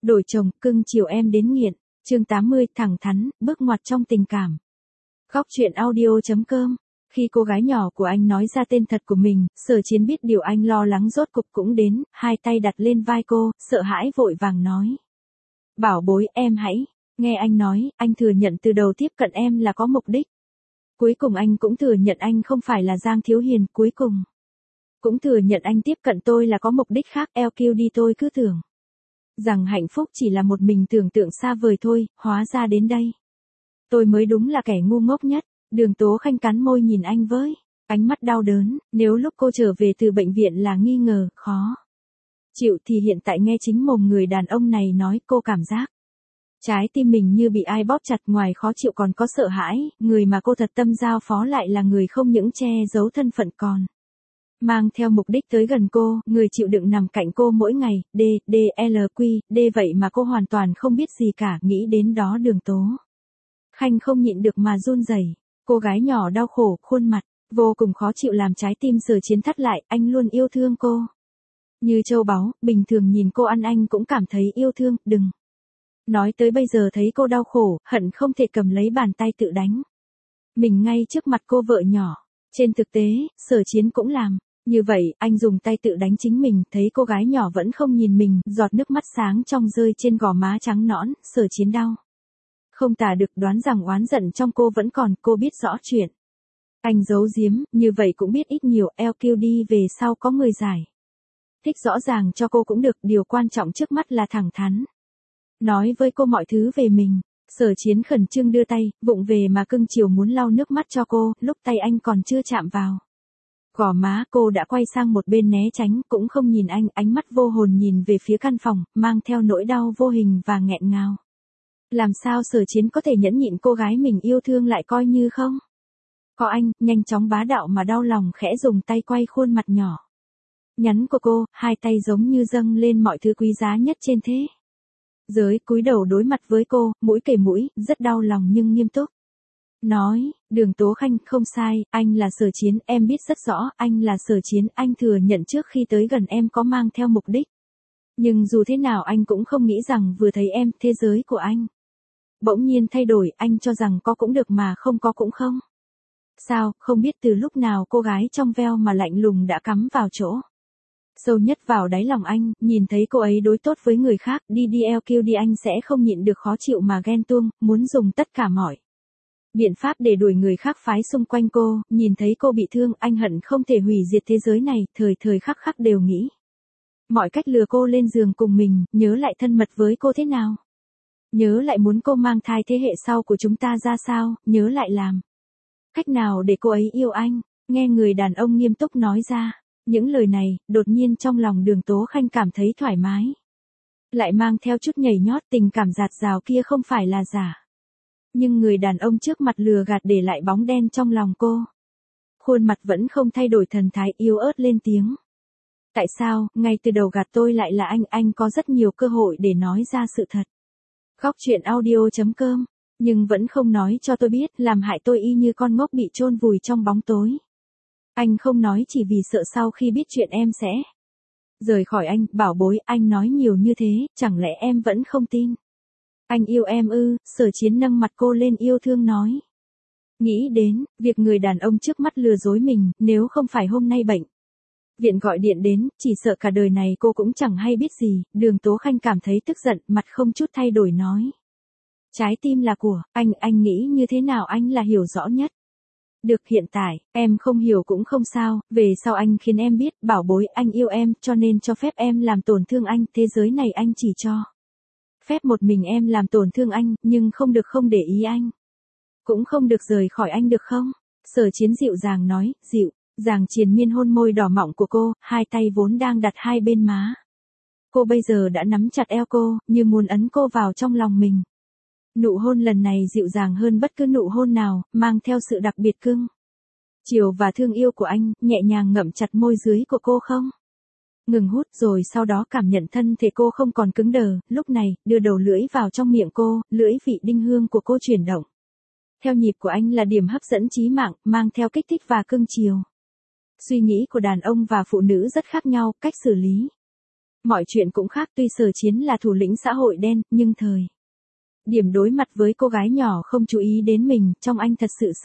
Đổi chồng, cưng chiều em đến nghiện. Chương 80, thẳng thắn, bước ngoặt trong tình cảm. Góc truyện audio.com. Khi cô gái nhỏ của anh nói ra tên thật của mình, Sở Chiến biết điều anh lo lắng rốt cục cũng đến, hai tay đặt lên vai cô, sợ hãi vội vàng nói. Bảo bối, em hãy. Nghe anh nói, anh thừa nhận từ đầu tiếp cận em là có mục đích. Cuối cùng anh cũng thừa nhận anh không phải là Giang Thiếu Hiền, cuối cùng. Cũng thừa nhận anh tiếp cận tôi là có mục đích khác, LQ đi tôi cứ tưởng rằng hạnh phúc chỉ là một mình tưởng tượng xa vời thôi, hóa ra đến đây. Tôi mới đúng là kẻ ngu ngốc nhất. Đường Tố Khanh cắn môi nhìn anh với ánh mắt đau đớn, nếu lúc cô trở về từ bệnh viện là nghi ngờ, khó chịu thì hiện tại nghe chính mồm người đàn ông này nói cô cảm giác. Trái tim mình như bị ai bóp chặt, ngoài khó chịu còn có sợ hãi, người mà cô thật tâm giao phó lại là người không những che giấu thân phận còn mang theo mục đích tới gần cô, người chịu đựng nằm cạnh cô mỗi ngày, D vậy mà cô hoàn toàn không biết gì cả, nghĩ đến đó Đường Tố Khanh không nhịn được mà run rẩy. Cô gái nhỏ đau khổ, khuôn mặt vô cùng khó chịu làm trái tim Sở Chiến thắt lại, anh luôn yêu thương cô như châu báu, bình thường nhìn cô ăn anh cũng cảm thấy yêu thương, đừng nói tới bây giờ thấy cô đau khổ, hận không thể cầm lấy bàn tay tự đánh mình ngay trước mặt cô vợ nhỏ. Trên thực tế, Sở Chiến cũng làm như vậy, anh dùng tay tự đánh chính mình, thấy cô gái nhỏ vẫn không nhìn mình, giọt nước mắt sáng trong rơi trên gò má trắng nõn, Sở Chiến đau không tả được, đoán rằng oán giận trong cô vẫn còn, cô biết rõ chuyện anh giấu giếm, như vậy cũng biết ít nhiều, LQ đi về sau có người giải thích rõ ràng cho cô cũng được, điều quan trọng trước mắt là thẳng thắn nói với cô mọi thứ về mình. Sở Chiến khẩn trương đưa tay, vụng về mà cưng chiều muốn lau nước mắt cho cô, lúc tay anh còn chưa chạm vào gò má cô đã quay sang một bên né tránh, cũng không nhìn anh, ánh mắt vô hồn nhìn về phía căn phòng, mang theo nỗi đau vô hình và nghẹn ngào. Làm sao Sở Chiến có thể nhẫn nhịn cô gái mình yêu thương lại coi như không có anh, nhanh chóng bá đạo mà đau lòng khẽ dùng tay quay khuôn mặt nhỏ nhắn của cô, hai tay giống như dâng lên mọi thứ quý giá nhất trên thế giới, cúi đầu đối mặt với cô, mũi kề mũi, rất đau lòng nhưng nghiêm túc nói, Đường Tố Khanh, không sai, anh là Sở Chiến, em biết rất rõ, anh là Sở Chiến, anh thừa nhận trước khi tới gần em có mang theo mục đích. Nhưng dù thế nào anh cũng không nghĩ rằng vừa thấy em, thế giới của anh bỗng nhiên thay đổi, anh cho rằng có cũng được mà không có cũng không. Sao, không biết từ lúc nào cô gái trong veo mà lạnh lùng đã cắm vào chỗ sâu nhất vào đáy lòng anh, nhìn thấy cô ấy đối tốt với người khác, đi LQ đi anh sẽ không nhịn được khó chịu mà ghen tuông, muốn dùng tất cả mọi biện pháp để đuổi người khác phái xung quanh cô, nhìn thấy cô bị thương, anh hận không thể hủy diệt thế giới này, thời thời khắc khắc đều nghĩ mọi cách lừa cô lên giường cùng mình, nhớ lại thân mật với cô thế nào. Nhớ lại muốn cô mang thai thế hệ sau của chúng ta ra sao, nhớ lại làm cách nào để cô ấy yêu anh. Nghe người đàn ông nghiêm túc nói ra những lời này, đột nhiên trong lòng Đường Tố Khanh cảm thấy thoải mái. Lại mang theo chút nhảy nhót, tình cảm dạt dào kia không phải là giả. Nhưng người đàn ông trước mặt lừa gạt để lại bóng đen trong lòng cô. Khuôn mặt vẫn không thay đổi, thần thái yếu ớt lên tiếng. Tại sao, ngay từ đầu gạt tôi lại là anh có rất nhiều cơ hội để nói ra sự thật. Góc truyện audio.com, nhưng vẫn không nói cho tôi biết, làm hại tôi y như con ngốc bị chôn vùi trong bóng tối. Anh không nói chỉ vì sợ sau khi biết chuyện em sẽ rời khỏi anh, bảo bối, anh nói nhiều như thế, chẳng lẽ em vẫn không tin? Anh yêu em ư? Sở Chiến nâng mặt cô lên yêu thương nói. Nghĩ đến, việc người đàn ông trước mắt lừa dối mình, nếu không phải hôm nay bệnh viện gọi điện đến, chỉ sợ cả đời này cô cũng chẳng hay biết gì. Đường Tố Khanh cảm thấy tức giận, mặt không chút thay đổi nói. Trái tim là của anh nghĩ như thế nào anh là hiểu rõ nhất. Được, hiện tại, em không hiểu cũng không sao, về sau anh khiến em biết, bảo bối, anh yêu em, cho nên cho phép em làm tổn thương anh, thế giới này anh chỉ cho phép một mình em làm tổn thương anh, nhưng không được không để ý anh. Cũng không được rời khỏi anh được không? Sở Chiến dịu dàng nói, dịu dàng triền miên hôn môi đỏ mọng của cô, hai tay vốn đang đặt hai bên má cô bây giờ đã nắm chặt eo cô, như muốn ấn cô vào trong lòng mình. Nụ hôn lần này dịu dàng hơn bất cứ nụ hôn nào, mang theo sự đặc biệt cưng chiều và thương yêu của anh, nhẹ nhàng ngậm chặt môi dưới của cô không ngừng hút, rồi sau đó cảm nhận thân thể cô không còn cứng đờ, lúc này, đưa đầu lưỡi vào trong miệng cô, lưỡi vị đinh hương của cô chuyển động theo nhịp của anh là điểm hấp dẫn chí mạng, mang theo kích thích và cưng chiều. Suy nghĩ của đàn ông và phụ nữ rất khác nhau, cách xử lý Mọi chuyện cũng khác, tuy Sở Chiến là thủ lĩnh xã hội đen, nhưng thời điểm đối mặt với cô gái nhỏ không chú ý đến mình, trong anh thật sự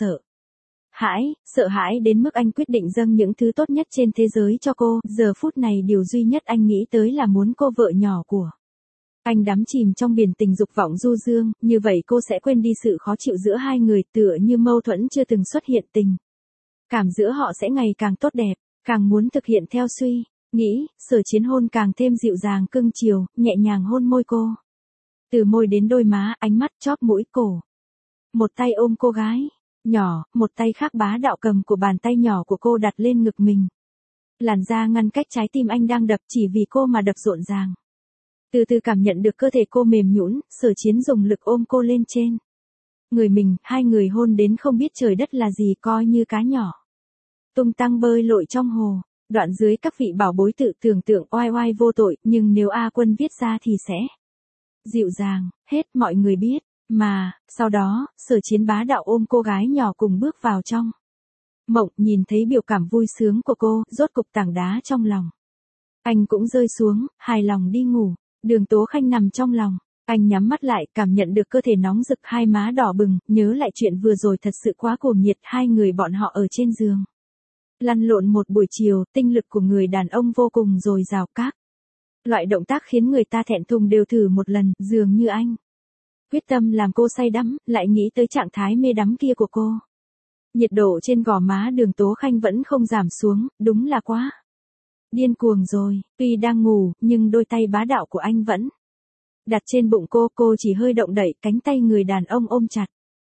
sợ hãi đến mức anh quyết định dâng những thứ tốt nhất trên thế giới cho cô, giờ phút này điều duy nhất anh nghĩ tới là muốn cô vợ nhỏ của anh đắm chìm trong biển tình dục vọng du dương, như vậy cô sẽ quên đi sự khó chịu giữa hai người, tựa như mâu thuẫn chưa từng xuất hiện, tình cảm giữa họ sẽ ngày càng tốt đẹp, càng muốn thực hiện theo suy nghĩ, Sở Chiến hôn càng thêm dịu dàng cưng chiều, nhẹ nhàng hôn môi cô. Từ môi đến đôi má, ánh mắt, chóp mũi, cổ. Một tay ôm cô gái nhỏ, một tay khác bá đạo cầm của bàn tay nhỏ của cô đặt lên ngực mình. Làn da ngăn cách trái tim anh đang đập, chỉ vì cô mà đập rộn ràng. Từ từ cảm nhận được cơ thể cô mềm nhũn, Sở Chiến dùng lực ôm cô lên trên người mình, hai người hôn đến không biết trời đất là gì, coi như cá nhỏ tung tăng bơi lội trong hồ. Đoạn dưới các vị bảo bối tự tưởng tượng oai oai vô tội, nhưng nếu A Quân viết ra thì sẽ dịu dàng, hết mọi người biết. Mà, sau đó, Sở Chiến bá đạo ôm cô gái nhỏ cùng bước vào trong mộng, nhìn thấy biểu cảm vui sướng của cô, rốt cục tảng đá trong lòng anh cũng rơi xuống, hài lòng đi ngủ. Đường Tố Khanh nằm trong lòng anh, nhắm mắt lại, cảm nhận được cơ thể nóng rực, hai má đỏ bừng, nhớ lại chuyện vừa rồi thật sự quá cuồng nhiệt, hai người bọn họ ở trên giường lăn lộn một buổi chiều, tinh lực của người đàn ông vô cùng dồi dào, các loại động tác khiến người ta thẹn thùng đều thử một lần, dường như anh quyết tâm làm cô say đắm, lại nghĩ tới trạng thái mê đắm kia của cô. Nhiệt độ trên gò má Đường Tố Khanh vẫn không giảm xuống, đúng là quá điên cuồng rồi, tuy đang ngủ, nhưng đôi tay bá đạo của anh vẫn đặt trên bụng cô chỉ hơi động đậy, cánh tay người đàn ông ôm chặt.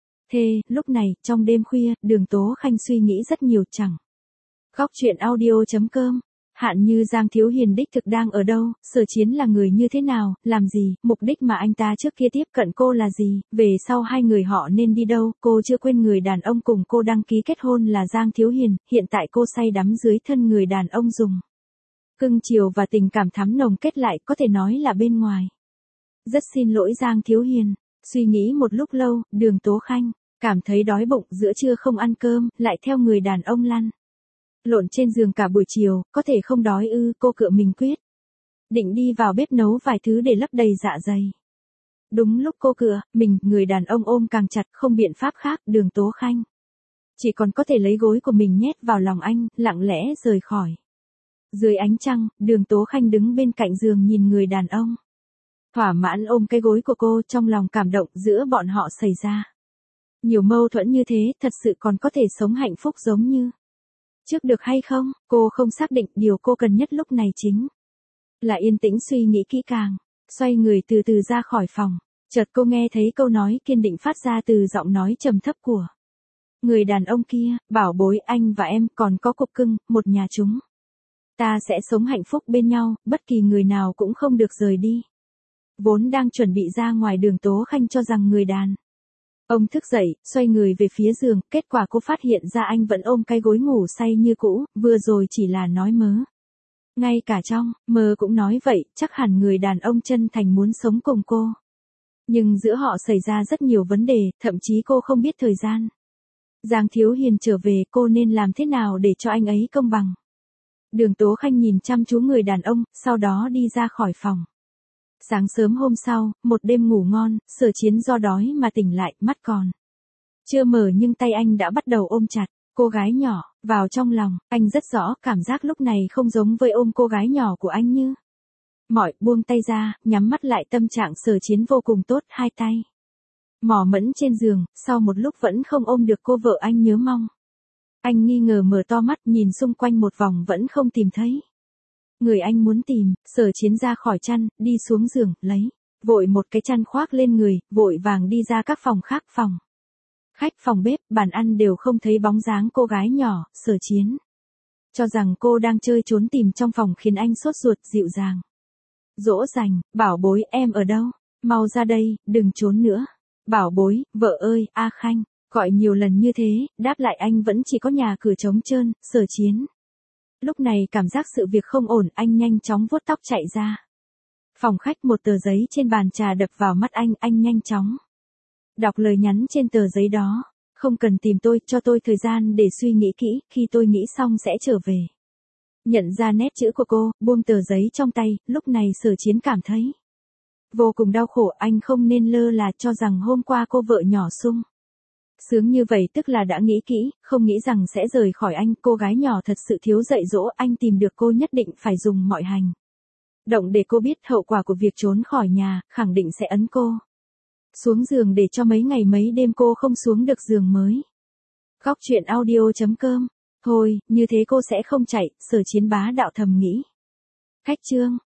Lúc này, trong đêm khuya, Đường Tố Khanh suy nghĩ rất nhiều, chẳng khóc. Chuyện audio.com. Hạn Như Giang Thiếu Hiền đích thực đang ở đâu, Sở Chiến là người như thế nào, làm gì, mục đích mà anh ta trước kia tiếp cận cô là gì, về sau hai người họ nên đi đâu, cô chưa quên người đàn ông cùng cô đăng ký kết hôn là Giang Thiếu Hiền, hiện tại cô say đắm dưới thân người đàn ông dùng cưng chiều và tình cảm thắm nồng kết lại, có thể nói là bên ngoài. Rất xin lỗi Giang Thiếu Hiền. Suy nghĩ một lúc lâu, Đường Tố Khanh cảm thấy đói bụng, giữa trưa không ăn cơm, lại theo người đàn ông lăn lộn trên giường cả buổi chiều, có thể không đói ư, cô cựa mình quyết định đi vào bếp nấu vài thứ để lấp đầy dạ dày. Đúng lúc cô cựa mình, người đàn ông ôm càng chặt, không biện pháp khác, Đường Tố Khanh chỉ còn có thể lấy gối của mình nhét vào lòng anh, lặng lẽ rời khỏi. Dưới ánh trăng, Đường Tố Khanh đứng bên cạnh giường nhìn người đàn ông thỏa mãn ôm cái gối của cô, trong lòng cảm động, giữa bọn họ xảy ra nhiều mâu thuẫn như thế, thật sự còn có thể sống hạnh phúc giống như trước được hay không? Cô không xác định, điều cô cần nhất lúc này chính là yên tĩnh suy nghĩ kỹ càng. Xoay người từ từ ra khỏi phòng. Chợt cô nghe thấy câu nói kiên định phát ra từ giọng nói trầm thấp của người đàn ông kia, bảo bối, anh và em còn có cục cưng, một nhà chúng ta sẽ sống hạnh phúc bên nhau, bất kỳ người nào cũng không được rời đi. Vốn đang chuẩn bị ra ngoài, Đường Tố Khanh cho rằng người đàn ông thức dậy, xoay người về phía giường, kết quả cô phát hiện ra anh vẫn ôm cái gối ngủ say như cũ, vừa rồi chỉ là nói mớ. Ngay cả trong mơ cũng nói vậy, chắc hẳn người đàn ông chân thành muốn sống cùng cô. Nhưng giữa họ xảy ra rất nhiều vấn đề, thậm chí cô không biết thời gian Giang Thiếu Hiền trở về, cô nên làm thế nào để cho anh ấy công bằng. Đường Tố Khanh nhìn chăm chú người đàn ông, sau đó đi ra khỏi phòng. Sáng sớm hôm sau, một đêm ngủ ngon, Sở Chiến do đói mà tỉnh lại, mắt còn chưa mở nhưng tay anh đã bắt đầu ôm chặt cô gái nhỏ vào trong lòng. Anh rất rõ, cảm giác lúc này không giống với ôm cô gái nhỏ của anh như mọi. Buông tay ra, nhắm mắt lại, tâm trạng Sở Chiến vô cùng tốt, hai tay mò mẫm trên giường, sau một lúc vẫn không ôm được cô vợ anh nhớ mong. Anh nghi ngờ mở to mắt, nhìn xung quanh một vòng vẫn không tìm thấy người anh muốn tìm. Sở Chiến ra khỏi chăn, đi xuống giường, lấy vội một cái chăn khoác lên người, vội vàng đi ra các phòng khác, phòng khách, phòng bếp, bàn ăn đều không thấy bóng dáng cô gái nhỏ. Sở Chiến cho rằng cô đang chơi trốn tìm trong phòng, khiến anh sốt ruột, dịu dàng dỗ dành, bảo bối, em ở đâu? Mau ra đây, đừng trốn nữa. Bảo bối, vợ ơi, A Khanh, gọi nhiều lần như thế, đáp lại anh vẫn chỉ có nhà cửa trống trơn. Sở Chiến lúc này cảm giác sự việc không ổn, anh nhanh chóng vuốt tóc chạy ra phòng khách. Một tờ giấy trên bàn trà đập vào mắt anh nhanh chóng đọc lời nhắn trên tờ giấy đó. Không cần tìm tôi, cho tôi thời gian để suy nghĩ kỹ, khi tôi nghĩ xong sẽ trở về. Nhận ra nét chữ của cô, buông tờ giấy trong tay, lúc này Sở Chiến cảm thấy vô cùng đau khổ, anh không nên lơ là cho rằng hôm qua cô vợ nhỏ sung sướng như vậy tức là đã nghĩ kỹ, không nghĩ rằng sẽ rời khỏi anh, cô gái nhỏ thật sự thiếu dạy dỗ, anh tìm được cô nhất định phải dùng mọi hành động để cô biết hậu quả của việc trốn khỏi nhà, khẳng định sẽ ấn cô xuống giường để cho mấy ngày mấy đêm cô không xuống được giường mới. Góc truyện audio.com. Thôi, như thế cô sẽ không chạy, Sở Chiến bá đạo thầm nghĩ. Khách chương.